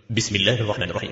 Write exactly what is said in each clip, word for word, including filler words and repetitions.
بسم الله الرحمن الرحيم.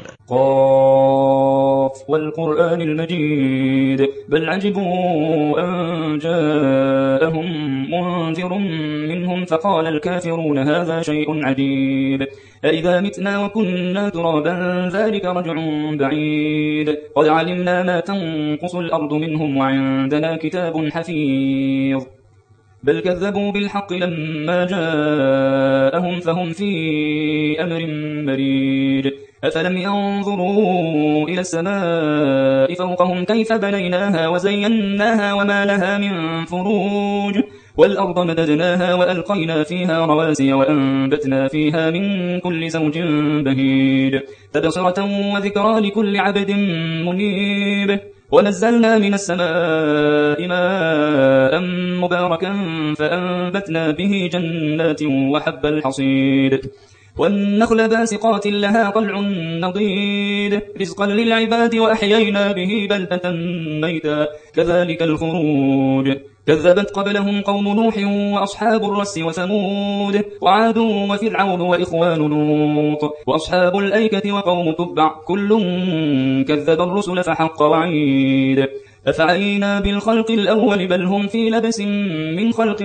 قاف والقرآن المجيد بل عجبوا أن جاءهم منذر منهم فقال الكافرون هذا شيء عجيب أإذا متنا وكنا ترابا ذلك رجع بعيد قد علمنا ما تنقص الأرض منهم وعندنا كتاب حفيظ بل كذبوا بالحق لما جاءهم فهم في أمر مريج أفلم ينظروا إلى السماء فوقهم كيف بنيناها وزيناها وما لها من فروج والأرض مددناها وألقينا فيها رواسي وأنبتنا فيها من كل زوج بهيج تبصرة وذكرى لكل عبد منيب ونزلنا من السماء ماء مباركا فأنبتنا به جنات وحب الحصيد والنخل باسقات لها طلع نضيد رزقا للعباد وأحيينا به بلدة ميتا كذلك الخروج كذبت قبلهم قوم نوح وأصحاب الرس وثمود وعاد وفرعون وإخوان لوط وأصحاب الأيكة وقوم تبع كل كذب الرسل فحق وعيد أفعينا بالخلق الأول بل هم في لبس من خلق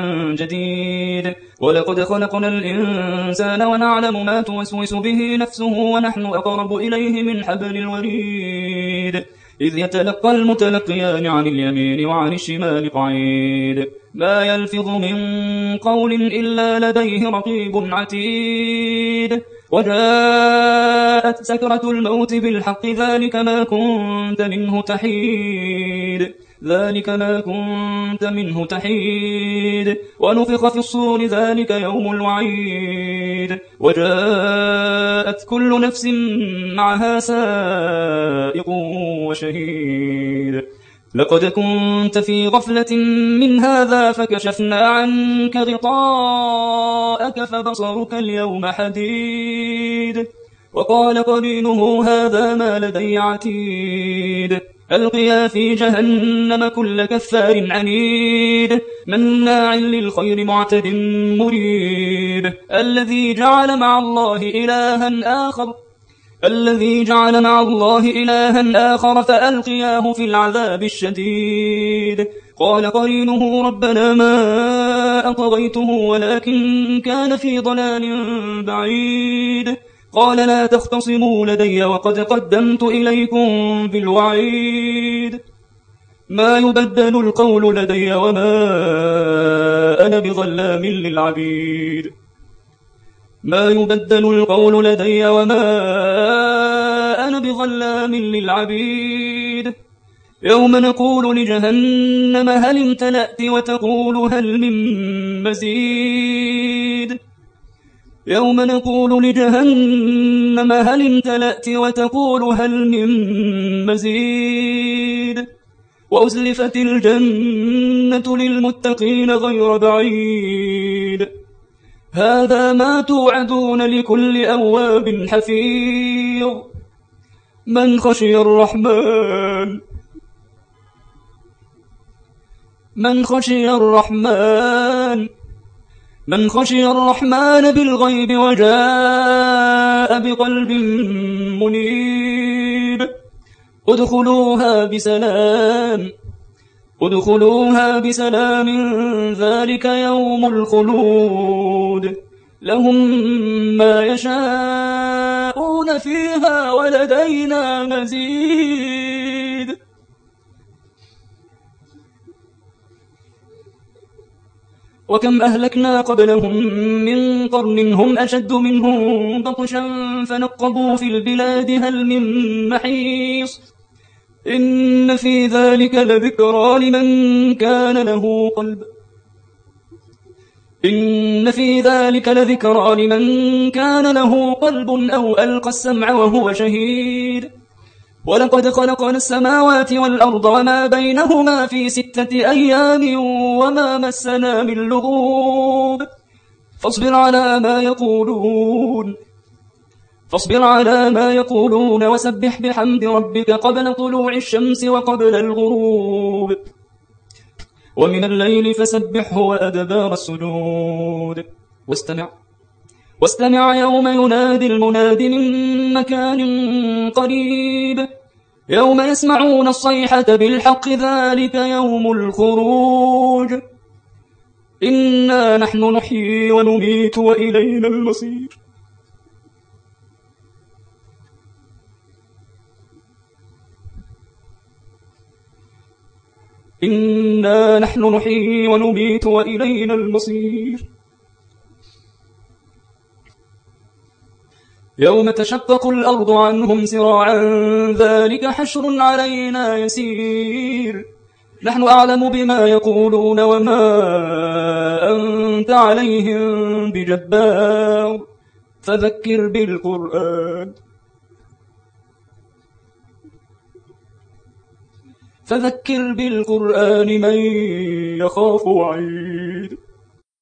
جديد ولقد خلقنا الإنسان ونعلم ما توسوس به نفسه ونحن أقرب إليه من حبل الوريد إذ يتلقى المتلقيان عن اليمين وعن الشمال قعيد ما يلفظ من قول إلا لديه رقيب عتيد وجاءت سكرة الموت بالحق ذلك ما كنت منه تحيد ذلك ما كنت منه تحيد ونفخ في الصور ذلك يوم الوعيد وجاءت كل نفس معها سائق وشهيد لقد كنت في غفلة من هذا فكشفنا عنك غطاءك فبصرك اليوم حديد وقال قرينه هذا ما لدي عتيد ألقيا في جهنم كل كفار عنيد مناع للخير معتد مريب الذي جعل مع الله إلها آخر الذي جعل مع الله إلها آخر فألقياه في العذاب الشديد قال قرينه ربنا ما أطغيته ولكن كان في ضلال بعيد قال لا تختصموا لدي وقد قدمت إليكم بالوعيد ما يبدل القول لدي وما أنا بظلام للعبيد ما يبدل القول لدي وما أنا بظلام للعبيد يوم نقول لجهنم هل امتلأت وتقول هل من مزيد يوم نقول لجهنم هل امتلأت وتقول هل من مزيد وأزلفت الجنة للمتقين غير بعيد هذا ما توعدون لكل أواب حفيظ من خشي الرحمن من خشي الرحمن من خشي الرحمن بالغيب وجاء بقلب منيب ادخلوها بسلام ادخلوها بسلام ذلك يوم الخلود لهم ما يشاءون فيها ولدينا مزيد وكم أهلكنا قبلهم من قرن هم أشد منهم بطشا فنقبوا في البلاد هل من محيص إن في ذلك لذكرى لمن كان له قلب إن في ذلك لذكرى لمن كان له قلب أو ألقى السمع وهو شهيد ولقد خلقنا السماوات والأرض وما بينهما في ستة أيام وما مسنا من لغوب فاصبر على ما يقولون فاصبر على ما يقولون وسبح بحمد ربك قبل طلوع الشمس وقبل الغروب ومن الليل فسبحه وأدبار السجود واستمع واستمع يوم ينادي المناد من مكان قريب يوم يسمعون الصيحة بالحق ذلك يوم الخروج إنا نحن نحيي ونميت وإلينا المصير إنا نحن نحيي ونميت وإلينا المصير يوم تشقق الأرض عنهم سراعا ذلك حشر علينا يسير نحن أعلم بما يقولون وما أنت عليهم بجبار فذكر بالقرآن فذكر بالقرآن من يخاف وعيد